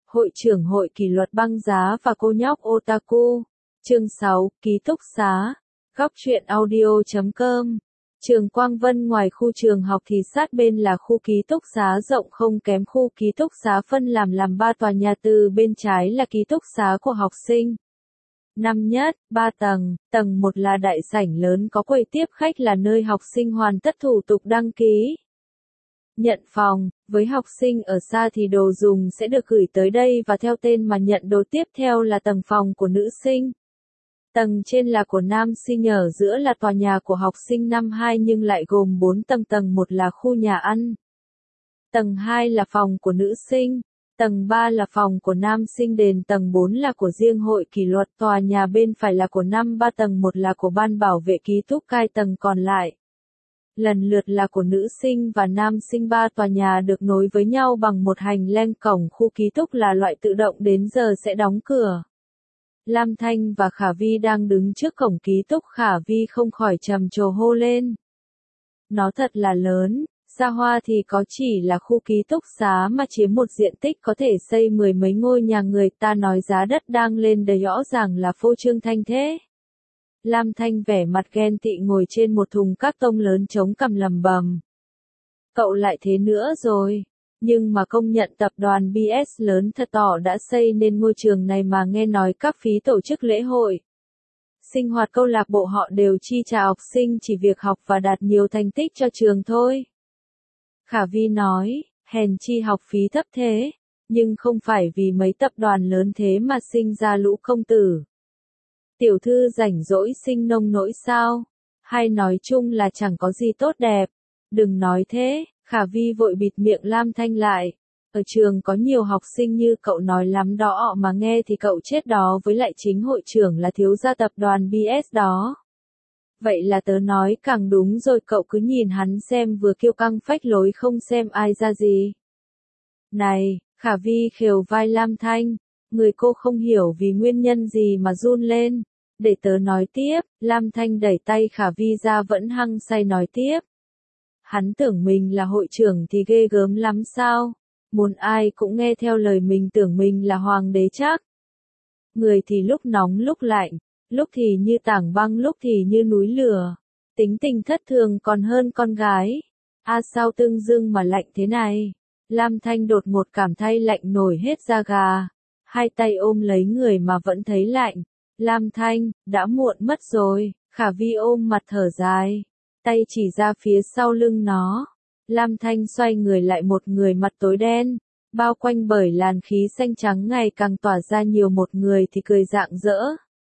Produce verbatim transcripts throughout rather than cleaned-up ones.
Hội trưởng hội kỷ luật băng giá và cô nhóc otaku. Chương sáu, ký túc xá. Góc truyện audio chấm com. Trường Quang Vân ngoài khu trường học thì sát bên là khu ký túc xá rộng không kém khu ký túc xá phân làm làm ba tòa nhà, từ bên trái là ký túc xá của học sinh. Năm nhất, ba tầng, tầng một là đại sảnh lớn có quầy tiếp khách là nơi học sinh hoàn tất thủ tục đăng ký nhận phòng, với học sinh ở xa thì đồ dùng sẽ được gửi tới đây và theo tên mà nhận đồ. Tiếp theo là tầng phòng của nữ sinh. Tầng trên là của nam sinh, ở giữa là tòa nhà của học sinh năm hai nhưng lại gồm bốn tầng. Tầng một là khu nhà ăn. Tầng hai là phòng của nữ sinh. Tầng ba là phòng của nam sinh đền. Tầng bốn là của riêng hội kỷ luật. Tòa nhà bên phải là của năm ba. Tầng một là của ban bảo vệ ký túc cai. Tầng còn lại lần lượt là của nữ sinh và nam sinh. Ba tòa nhà được nối với nhau bằng một hành lang. Cổng khu ký túc là loại tự động, đến giờ sẽ đóng cửa. Lam Thanh và Khả Vi đang đứng trước cổng ký túc. Khả Vi không khỏi trầm trồ hô lên. Nó thật là lớn, xa hoa thì có chỉ là khu ký túc xá mà chiếm một diện tích có thể xây mười mấy ngôi nhà. Người ta nói giá đất đang lên đầy, rõ ràng là phô trương thanh thế. Lam Thanh vẻ mặt ghen tị ngồi trên một thùng các tông lớn chống cằm lầm bầm. Cậu lại thế nữa rồi. Nhưng mà công nhận tập đoàn bê ét lớn thật tỏ đã xây nên ngôi trường này mà. Nghe nói các phí tổ chức lễ hội, sinh hoạt câu lạc bộ họ đều chi trả học sinh chỉ việc học và đạt nhiều thành tích cho trường thôi. Khả Vi nói, hèn chi học phí thấp thế, nhưng không phải vì mấy tập đoàn lớn thế mà sinh ra lũ công tử tiểu thư rảnh rỗi sinh nông nỗi sao? Hay nói chung là chẳng có gì tốt đẹp. Đừng nói thế. Khả Vi vội bịt miệng Lam Thanh lại. Ở trường có nhiều học sinh như cậu nói lắm đó, mà nghe thì cậu chết đó, với lại chính hội trưởng là thiếu gia tập đoàn bê ét đó. Vậy là tớ nói càng đúng rồi, cậu cứ nhìn hắn xem, vừa kiêu căng phách lối không xem ai ra gì. Này, Khả Vi khều vai Lam Thanh, người cô không hiểu vì nguyên nhân gì mà run lên. Để tớ nói tiếp. Lam Thanh đẩy tay Khả Vi ra, vẫn hăng say nói tiếp. Hắn tưởng mình là hội trưởng thì ghê gớm lắm sao? Muốn ai cũng nghe theo lời mình, tưởng mình là hoàng đế chắc. Người thì lúc nóng lúc lạnh, lúc thì như tảng băng, lúc thì như núi lửa. Tính tình thất thường còn hơn con gái. A à, sao tương dưng mà lạnh thế này? Lam Thanh đột ngột cảm thấy lạnh nổi hết da gà. Hai tay ôm lấy người mà vẫn thấy lạnh. Lam Thanh, đã muộn mất rồi. Khả Vi ôm mặt thở dài, tay chỉ ra phía sau lưng nó. Lam Thanh xoay người lại, một người mặt tối đen, bao quanh bởi làn khí xanh trắng ngày càng tỏa ra nhiều. Một người thì cười rạng rỡ,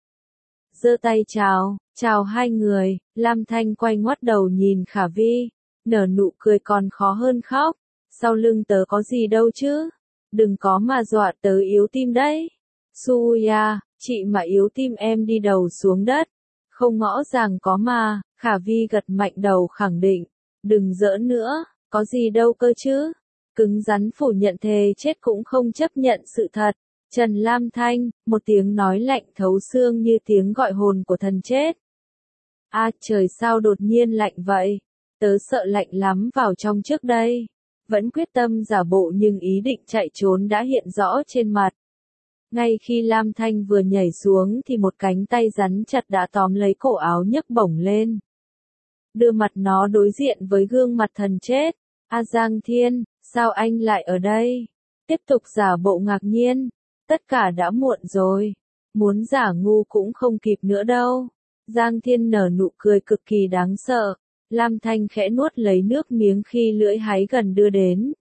giơ tay chào, chào hai người. Lam Thanh quay ngoắt đầu nhìn Khả Vi, nở nụ cười còn khó hơn khóc. Sau lưng tớ có gì đâu chứ? Đừng có mà dọa tớ yếu tim đấy. Suya, chị mà yếu tim em đi đầu xuống đất. Không ngõ ràng có mà. Khả Vi gật mạnh đầu khẳng định. Đừng giỡn nữa, có gì đâu cơ chứ. Cứng rắn phủ nhận, thề chết cũng không chấp nhận sự thật. Trần Lam Thanh, một tiếng nói lạnh thấu xương như tiếng gọi hồn của thần chết. A à, trời sao đột nhiên lạnh vậy? Tớ sợ lạnh lắm vào trong trước đây. Vẫn quyết tâm giả bộ nhưng ý định chạy trốn đã hiện rõ trên mặt. Ngay khi Lam Thanh vừa nhảy xuống thì một cánh tay rắn chặt đã tóm lấy cổ áo nhấc bổng lên. Đưa mặt nó đối diện với gương mặt thần chết. A Giang Thiên, sao anh lại ở đây? Tiếp tục giả bộ ngạc nhiên. Tất cả đã muộn rồi. Muốn giả ngu cũng không kịp nữa đâu. Giang Thiên nở nụ cười cực kỳ đáng sợ. Lam Thanh khẽ nuốt lấy nước miếng khi lưỡi hái gần đưa đến.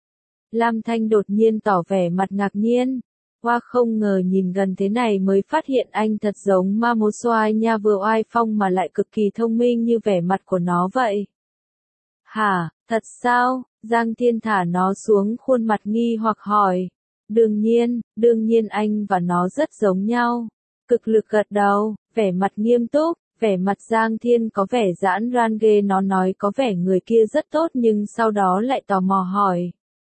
Lam Thanh đột nhiên tỏ vẻ mặt ngạc nhiên. Hoa không ngờ nhìn gần thế này mới phát hiện anh thật giống ma mô xoai nha, vừa oai phong mà lại cực kỳ thông minh như vẻ mặt của nó vậy. Hả, thật sao? Giang Thiên thả nó xuống, khuôn mặt nghi hoặc hỏi. Đương nhiên, đương nhiên anh và nó rất giống nhau. Cực lực gật đầu, vẻ mặt nghiêm túc, vẻ mặt Giang Thiên có vẻ giãn ran ghê. Nó nói có vẻ người kia rất tốt nhưng sau đó lại tò mò hỏi.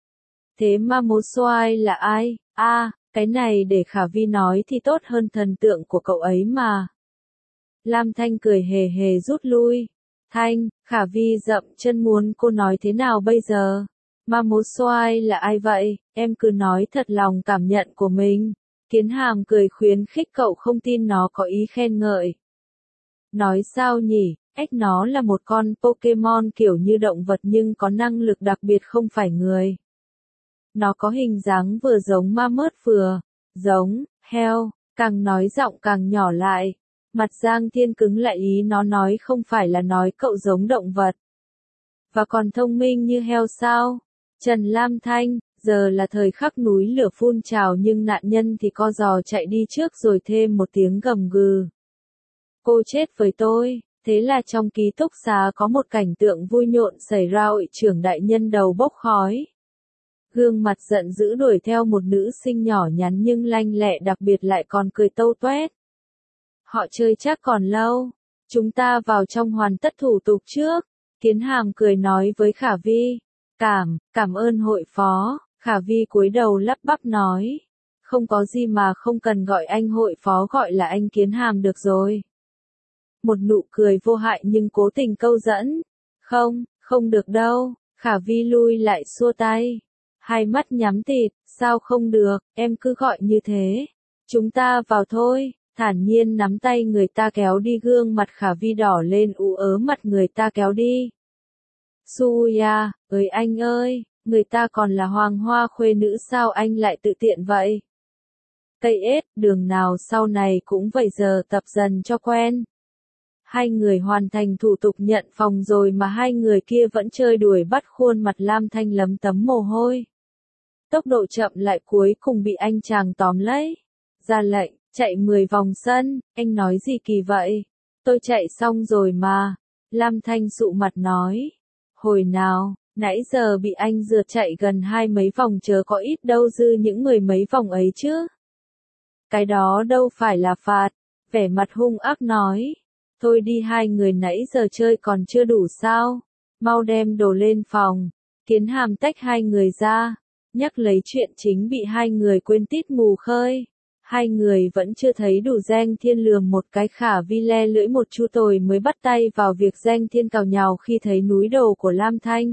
Thế ma mô xoai là ai? A à, cái này để Khả Vi nói thì tốt hơn, thần tượng của cậu ấy mà. Lam Thanh cười hề hề rút lui. Thanh, Khả Vi dậm chân, muốn cô nói thế nào bây giờ? Ma Mố Soai là ai vậy, em cứ nói thật lòng cảm nhận của mình. Kiến Hàm cười khuyến khích cậu không tin nó có ý khen ngợi. Nói sao nhỉ, ếch nó là một con Pokemon kiểu như động vật nhưng có năng lực đặc biệt không phải người. Nó có hình dáng vừa giống ma mớt vừa giống heo, càng nói giọng càng nhỏ lại. Mặt Giang Thiên cứng lại, ý nó nói không phải là nói cậu giống động vật. Và còn thông minh như heo sao? Trần Lam Thanh, giờ là thời khắc núi lửa phun trào nhưng nạn nhân thì co giò chạy đi trước rồi thêm một tiếng gầm gừ. Cô chết với tôi. Thế là trong ký túc xá có một cảnh tượng vui nhộn xảy ra, hội trưởng đại nhân đầu bốc khói. Gương mặt giận dữ đuổi theo một nữ sinh nhỏ nhắn nhưng lanh lẹ, đặc biệt lại còn cười tâu toét. Họ chơi chắc còn lâu. Chúng ta vào trong hoàn tất thủ tục trước. Kiến Hàm cười nói với Khả Vi. Cảm, cảm ơn hội phó. Khả Vi cúi đầu lắp bắp nói. Không có gì mà không cần gọi anh hội phó, gọi là anh Kiến Hàm được rồi. Một nụ cười vô hại nhưng cố tình câu dẫn. Không, không được đâu. Khả Vi lui lại xua tay. Hai mắt nhắm tịt, sao không được, em cứ gọi như thế. Chúng ta vào thôi. Thản nhiên nắm tay người ta kéo đi, gương mặt Khả Vi đỏ lên, ú ớ mặt người ta kéo đi. Suya, ơi anh ơi, người ta còn là hoàng hoa khuê nữ sao anh lại tự tiện vậy? Cây ết, đường nào sau này cũng vậy, giờ tập dần cho quen. Hai người hoàn thành thủ tục nhận phòng rồi mà hai người kia vẫn chơi đuổi bắt, khuôn mặt Lam Thanh lấm tấm mồ hôi. Tốc độ chậm lại cuối cùng bị anh chàng tóm lấy. Ra lệnh, chạy mười vòng sân, anh nói gì kỳ vậy? Tôi chạy xong rồi mà. Lam Thanh sụ mặt nói. Hồi nào, nãy giờ bị anh rượt chạy gần hai mấy vòng, chớ có ít đâu dư những mười mấy vòng ấy chứ. Cái đó đâu phải là phạt. Vẻ mặt hung ác nói. Thôi đi, hai người nãy giờ chơi còn chưa đủ sao? Mau đem đồ lên phòng. Kiến Hàm tách hai người ra. Nhắc lấy chuyện chính bị hai người quên tít mù khơi. Hai người vẫn chưa thấy đủ. Giang Thiên lườm một cái Khả Vi le lưỡi một chu tồi mới bắt tay vào việc. Giang Thiên cào nhào khi thấy núi đồ của Lam Thanh.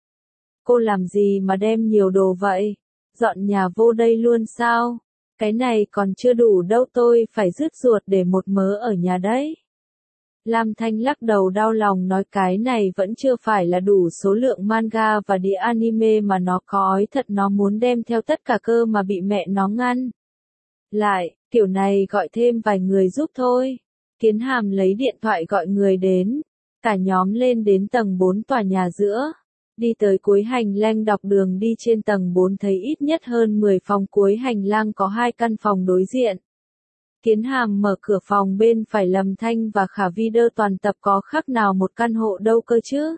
Cô làm gì mà đem nhiều đồ vậy? Dọn nhà vô đây luôn sao? Cái này còn chưa đủ đâu, tôi phải rứt ruột để một mớ ở nhà đấy. Lam Thanh lắc đầu đau lòng nói, cái này vẫn chưa phải là đủ số lượng manga và đĩa anime mà nó có, ói thật nó muốn đem theo tất cả cơ mà bị mẹ nó ngăn. Lại, kiểu này gọi thêm vài người giúp thôi. Kiến Hàm lấy điện thoại gọi người đến. Cả nhóm lên đến tầng bốn tòa nhà giữa. Đi tới cuối hành lang, đọc đường đi trên tầng bốn thấy ít nhất hơn mười phòng, cuối hành lang có hai căn phòng đối diện. Kiến Hàm mở cửa phòng bên phải, Lâm Thanh và Khả Vi đơ toàn tập, có khác nào một căn hộ đâu cơ chứ.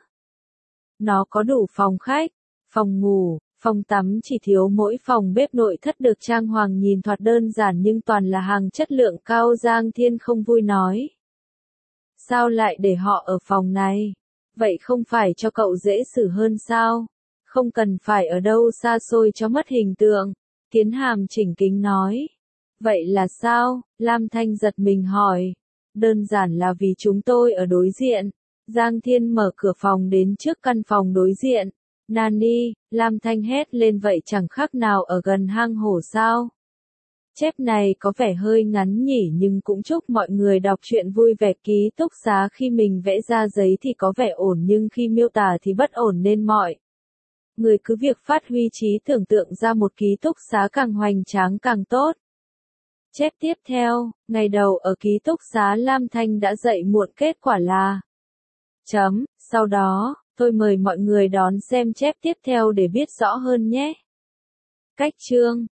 Nó có đủ phòng khách, phòng ngủ, phòng tắm, chỉ thiếu mỗi phòng bếp. Nội thất được trang hoàng nhìn thoạt đơn giản nhưng toàn là hàng chất lượng cao. Giang Thiên không vui nói. Sao lại để họ ở phòng này? Vậy không phải cho cậu dễ xử hơn sao? Không cần phải ở đâu xa xôi cho mất hình tượng. Kiến Hàm chỉnh kính nói. Vậy là sao? Lam Thanh giật mình hỏi. Đơn giản là vì chúng tôi ở đối diện. Giang Thiên mở cửa phòng đến trước căn phòng đối diện. Nani, Lam Thanh hét lên, vậy chẳng khác nào ở gần hang hổ sao? Chép này có vẻ hơi ngắn nhỉ, nhưng cũng chúc mọi người đọc truyện vui vẻ. Ký túc xá khi mình vẽ ra giấy thì có vẻ ổn nhưng khi miêu tả thì bất ổn, nên mọi người cứ việc phát huy trí tưởng tượng ra một ký túc xá càng hoành tráng càng tốt. Chép tiếp theo, ngày đầu ở ký túc xá Lam Thanh đã dậy muộn, kết quả là chấm, sau đó, tôi mời mọi người đón xem chép tiếp theo để biết rõ hơn nhé. Cách chương